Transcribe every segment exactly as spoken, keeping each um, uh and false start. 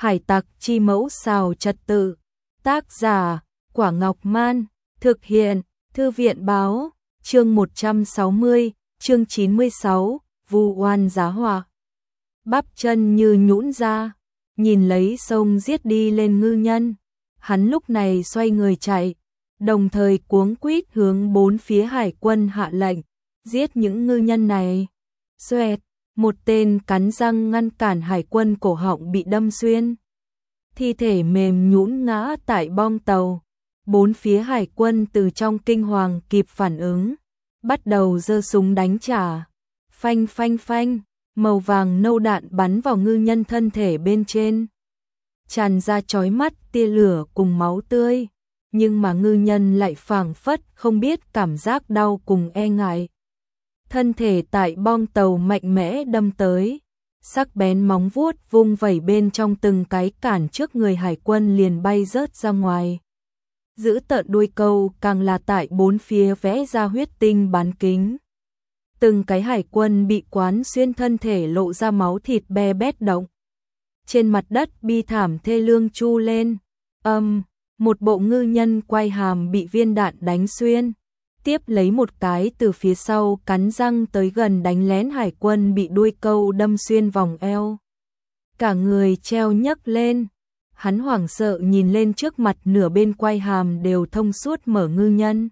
Hải tặc chi mẫu xào trật tự. Tác giả, Quả Ngọc Man. Thực hiện, Thư viện báo. Chương một trăm sáu mươi, chương chín mươi sáu, vu oan giá họa. Bắp chân như nhũn ra, nhìn lấy sông giết đi lên ngư nhân. Hắn lúc này xoay người chạy, đồng thời cuống quýt hướng bốn phía hải quân hạ lệnh, giết những ngư nhân này. Xoẹt, một tên cắn răng ngăn cản hải quân, cổ họng bị đâm xuyên. Thi thể mềm nhũn ngã tại bong tàu. Bốn phía hải quân từ trong kinh hoàng kịp phản ứng, bắt đầu giơ súng đánh trả. Phanh phanh phanh, màu vàng nâu đạn bắn vào ngư nhân thân thể bên trên, tràn ra chói mắt tia lửa cùng máu tươi, nhưng mà ngư nhân lại phảng phất không biết cảm giác đau cùng e ngại. Thân thể tại bong tàu mạnh mẽ đâm tới, sắc bén móng vuốt vung vẩy bên trong, từng cái cản trước người hải quân liền bay rớt ra ngoài. Giữ tợn đuôi câu càng là tại bốn phía vẽ ra huyết tinh bán kính. Từng cái hải quân bị quán xuyên thân thể, lộ ra máu thịt be bét động. Trên mặt đất bi thảm thê lương chu lên. Âm, um, một bộ ngư nhân quay hàm bị viên đạn đánh xuyên. Tiếp lấy một cái từ phía sau cắn răng tới gần đánh lén hải quân, bị đuôi câu đâm xuyên vòng eo. Cả người treo nhấc lên. Hắn hoảng sợ nhìn lên trước mặt, nửa bên quay hàm đều thông suốt mở ngư nhân.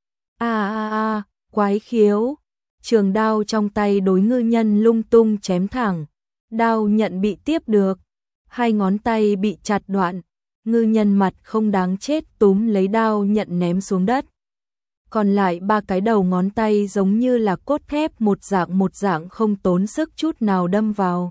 A a a, quái khiếu. Trường đao trong tay đối ngư nhân lung tung chém thẳng. Đao nhận bị tiếp được, hai ngón tay bị chặt đoạn. Ngư nhân mặt không đáng chết túm lấy đao nhận ném xuống đất. Còn lại ba cái đầu ngón tay giống như là cốt thép, một dạng một dạng không tốn sức chút nào đâm vào.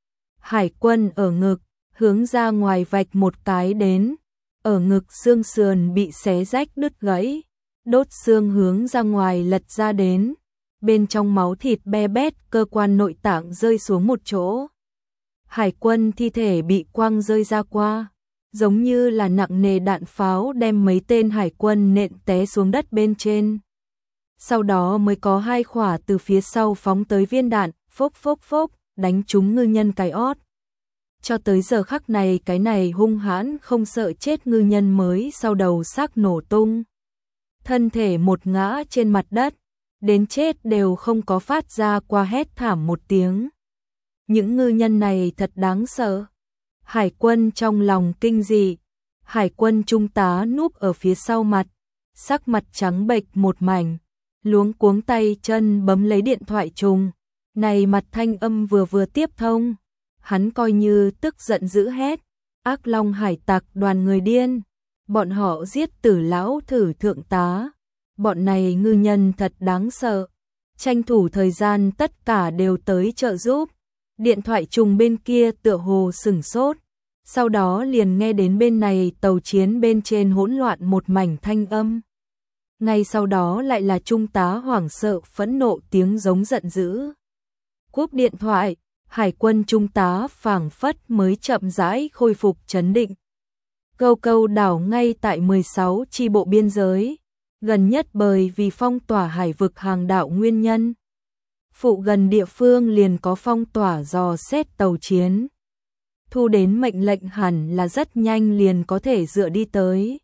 Hải quân ở ngực, hướng ra ngoài vạch một cái đến. Ở ngực xương sườn bị xé rách đứt gãy, đốt xương hướng ra ngoài lật ra đến. Bên trong máu thịt be bét, cơ quan nội tạng rơi xuống một chỗ. Hải quân thi thể bị quăng rơi ra qua, giống như là nặng nề đạn pháo đem mấy tên hải quân nện té xuống đất bên trên. Sau đó mới có hai quả từ phía sau phóng tới viên đạn, phốc phốc phốc, đánh trúng ngư nhân cái ót. Cho tới giờ khắc này, cái này hung hãn không sợ chết ngư nhân mới sau đầu xác nổ tung. Thân thể một ngã trên mặt đất, đến chết đều không có phát ra qua hét thảm một tiếng. Những ngư nhân này thật đáng sợ. Hải quân trong lòng kinh dị. Hải quân trung tá núp ở phía sau mặt, sắc mặt trắng bệch một mảnh, luống cuống tay chân bấm lấy điện thoại trùng. Này mặt thanh âm vừa vừa tiếp thông, hắn coi như tức giận dữ hét: Ác Long hải tặc đoàn người điên, bọn họ giết Tử lão thử thượng tá. Bọn này ngư nhân thật đáng sợ. Tranh thủ thời gian tất cả đều tới trợ giúp. Điện thoại trùng bên kia tựa hồ sửng sốt, sau đó liền nghe đến bên này tàu chiến bên trên hỗn loạn một mảnh thanh âm. Ngay sau đó lại là trung tá hoảng sợ phẫn nộ tiếng giống giận dữ. Cúp điện thoại, hải quân trung tá phảng phất mới chậm rãi khôi phục trấn định. Câu câu đảo ngay tại mười sáu chi bộ biên giới, gần nhất bởi vì phong tỏa hải vực hàng đảo nguyên nhân. Phụ gần địa phương liền có phong tỏa dò xét tàu chiến. Thu đến mệnh lệnh hẳn là rất nhanh liền có thể dựa đi tới.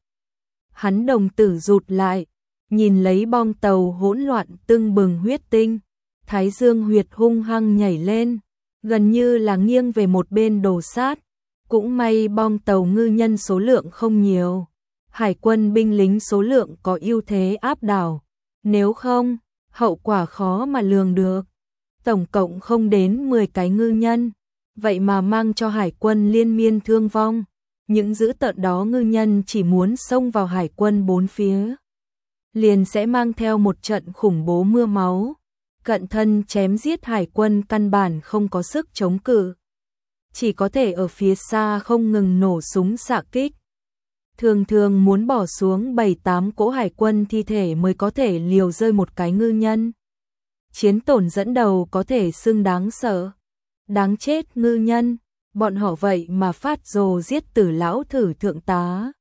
Hắn đồng tử rụt lại, nhìn lấy bong tàu hỗn loạn tưng bừng huyết tinh. Thái dương huyệt hung hăng nhảy lên, gần như là nghiêng về một bên đổ sát. Cũng may bong tàu ngư nhân số lượng không nhiều. Hải quân binh lính số lượng có ưu thế áp đảo. Nếu không, hậu quả khó mà lường được. Tổng cộng không đến mười cái ngư nhân, vậy mà mang cho hải quân liên miên thương vong. Những dữ tợn đó ngư nhân chỉ muốn xông vào hải quân bốn phía, liền sẽ mang theo một trận khủng bố mưa máu. Cận thân chém giết hải quân căn bản không có sức chống cự, chỉ có thể ở phía xa không ngừng nổ súng xạ kích. Thường thường muốn bỏ xuống bảy tám cỗ hải quân thi thể mới có thể liều rơi một cái ngư nhân. Chiến tổn dẫn đầu có thể xưng đáng sợ. Đáng chết ngư nhân, bọn họ vậy mà phát rồ giết Tử lão thử thượng tá.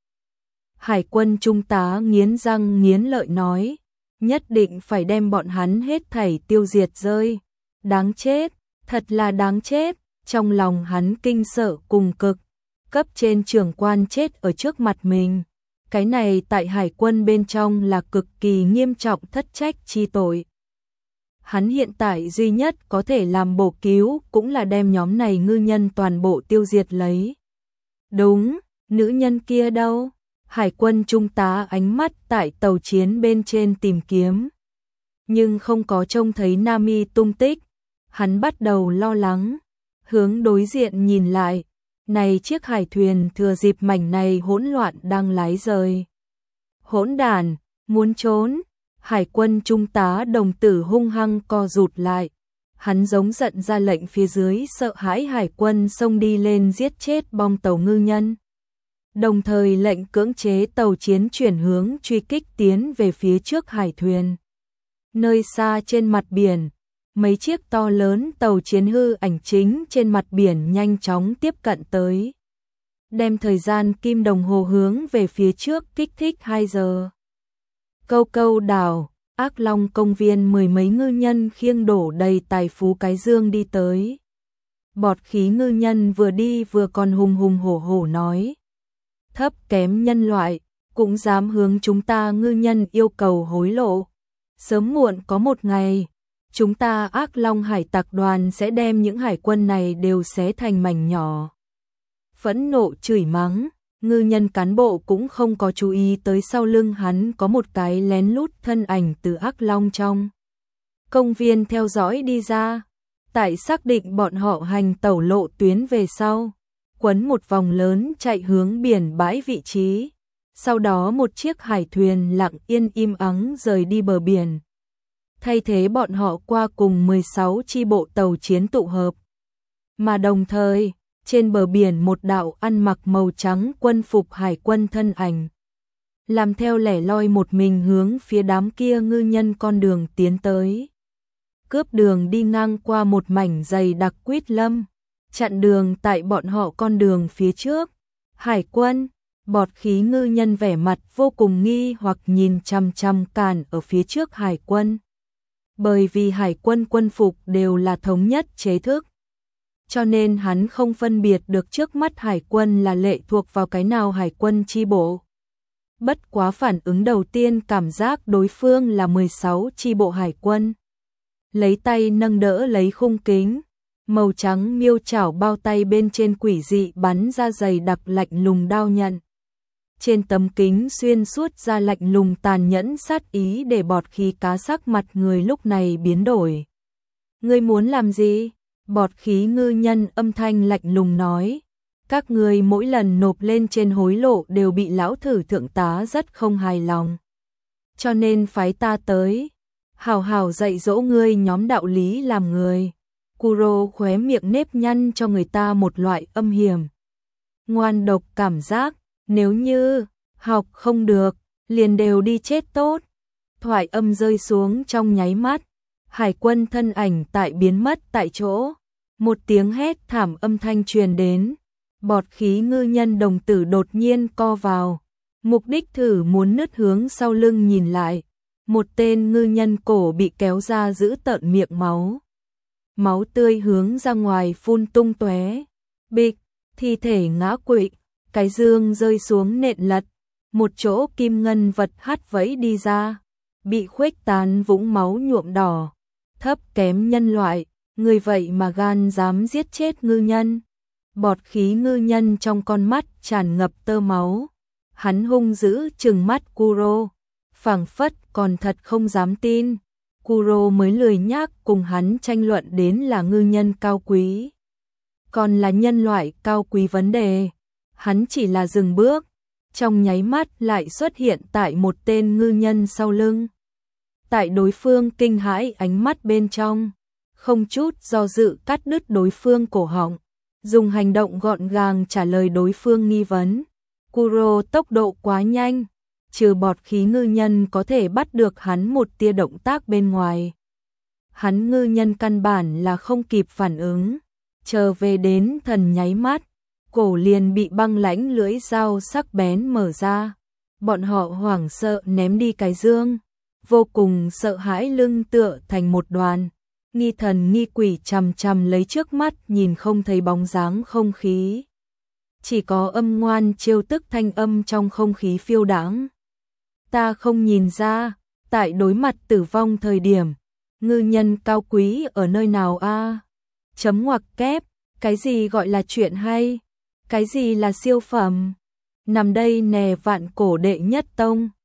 Hải quân trung tá nghiến răng nghiến lợi nói, nhất định phải đem bọn hắn hết thảy tiêu diệt rơi. Đáng chết, thật là đáng chết. Trong lòng hắn kinh sợ cùng cực. cấp trên trưởng quan chết ở trước mặt mình. Cái này tại hải quân bên trong là cực kỳ nghiêm trọng thất trách chi tội. Hắn hiện tại duy nhất có thể làm bổ cứu cũng là đem nhóm này ngư nhân toàn bộ tiêu diệt lấy. Đúng, nữ nhân kia đâu? Hải quân trung tá ánh mắt tại tàu chiến bên trên tìm kiếm. Nhưng không có trông thấy Nami tung tích. Hắn bắt đầu lo lắng. Hướng đối diện nhìn lại. Này chiếc hải thuyền thừa dịp mảnh này hỗn loạn đang lái rời. Hỗn đản, muốn trốn. Hải quân trung tá đồng tử hung hăng co rụt lại. Hắn giống giận ra lệnh phía dưới sợ hãi hải quân xông đi lên giết chết bong tàu ngư nhân. Đồng thời lệnh cưỡng chế tàu chiến chuyển hướng truy kích tiến về phía trước hải thuyền. Nơi xa trên mặt biển, mấy chiếc to lớn tàu chiến hư ảnh chính trên mặt biển nhanh chóng tiếp cận tới. Đem thời gian kim đồng hồ hướng về phía trước kích thích hai giờ. Câu câu đảo, Ác Long công viên mười mấy ngư nhân khiêng đổ đầy tài phú cái dương đi tới. Bọt khí ngư nhân vừa đi vừa còn hùng hùng hổ hổ nói. Thấp kém nhân loại, cũng dám hướng chúng ta ngư nhân yêu cầu hối lộ. Sớm muộn có một ngày, chúng ta Ác Long hải tặc đoàn sẽ đem những hải quân này đều xé thành mảnh nhỏ. Phẫn nộ chửi mắng, ngư nhân cán bộ cũng không có chú ý tới sau lưng hắn có một cái lén lút thân ảnh từ Ác Long trong công viên theo dõi đi ra. Tại xác định bọn họ hành tẩu lộ tuyến về sau, quấn một vòng lớn chạy hướng biển bãi vị trí. Sau đó một chiếc hải thuyền lặng yên im ắng rời đi bờ biển. Thay thế bọn họ qua cùng mười sáu chi bộ tàu chiến tụ hợp. Mà đồng thời, trên bờ biển một đạo ăn mặc màu trắng quân phục hải quân thân ảnh. Làm theo lẻ loi một mình hướng phía đám kia ngư nhân con đường tiến tới. Cướp đường đi ngang qua một mảnh dày đặc quýt lâm. Chặn đường tại bọn họ con đường phía trước. Hải quân, bọt khí ngư nhân vẻ mặt vô cùng nghi hoặc nhìn chằm chằm càn ở phía trước hải quân. Bởi vì hải quân quân phục đều là thống nhất chế thức. Cho nên hắn không phân biệt được trước mắt hải quân là lệ thuộc vào cái nào hải quân chi bộ. Bất quá phản ứng đầu tiên cảm giác đối phương là mười sáu chi bộ hải quân. Lấy tay nâng đỡ lấy khung kính. Màu trắng miêu chảo bao tay bên trên quỷ dị bắn ra dày đặc lạnh lùng đao nhận. Trên tấm kính xuyên suốt ra lạnh lùng tàn nhẫn sát ý để bọt khí cá sắc mặt người lúc này biến đổi. Ngươi muốn làm gì? Bọt khí ngư nhân âm thanh lạnh lùng nói. Các ngươi mỗi lần nộp lên trên hối lộ đều bị lão thử thượng tá rất không hài lòng. Cho nên phái ta tới. Hào hào dạy dỗ ngươi nhóm đạo lý làm người. Kuro khóe miệng nếp nhăn cho người ta một loại âm hiểm. Ngoan độc cảm giác, nếu như học không được, liền đều đi chết tốt. Thoại âm rơi xuống trong nháy mắt, hải quân thân ảnh tại biến mất tại chỗ. Một tiếng hét thảm âm thanh truyền đến, bọt khí ngư nhân đồng tử đột nhiên co vào. Mục đích thử muốn nứt hướng sau lưng nhìn lại, một tên ngư nhân cổ bị kéo ra giữ tợn miệng máu. Máu tươi hướng ra ngoài phun tung tóe. Bịch, thi thể ngã quỵ, cái dương rơi xuống nện lật, một chỗ kim ngân vật hắt vẫy đi ra, bị khuếch tán vũng máu nhuộm đỏ. Thấp kém nhân loại, người vậy mà gan dám giết chết ngư nhân. Bọt khí ngư nhân trong con mắt tràn ngập tơ máu. Hắn hung dữ trừng mắt Kuro, phảng phất còn thật không dám tin. Kuro mới lười nhác cùng hắn tranh luận đến là ngư nhân cao quý. Còn là nhân loại cao quý vấn đề. Hắn chỉ là dừng bước, trong nháy mắt lại xuất hiện tại một tên ngư nhân sau lưng. Tại đối phương kinh hãi ánh mắt bên trong, không chút do dự cắt đứt đối phương cổ họng, dùng hành động gọn gàng trả lời đối phương nghi vấn. Kuro tốc độ quá nhanh, trừ bọt khí ngư nhân có thể bắt được hắn một tia động tác bên ngoài. Hắn ngư nhân căn bản là không kịp phản ứng, chờ về đến thần nháy mắt, cổ liền bị băng lãnh lưỡi dao sắc bén mở ra. Bọn họ hoảng sợ ném đi cái dương, vô cùng sợ hãi lưng tựa thành một đoàn. Nghi thần nghi quỷ chằm chằm lấy trước mắt nhìn không thấy bóng dáng không khí. chỉ có âm ngoan trêu tức thanh âm trong không khí phiêu đãng. Ta không nhìn ra, tại đối mặt tử vong thời điểm, ngư nhân cao quý ở nơi nào a? Chấm ngoặc kép, cái gì gọi là chuyện hay? Cái gì là siêu phẩm? Nằm đây nè vạn cổ đệ nhất tông.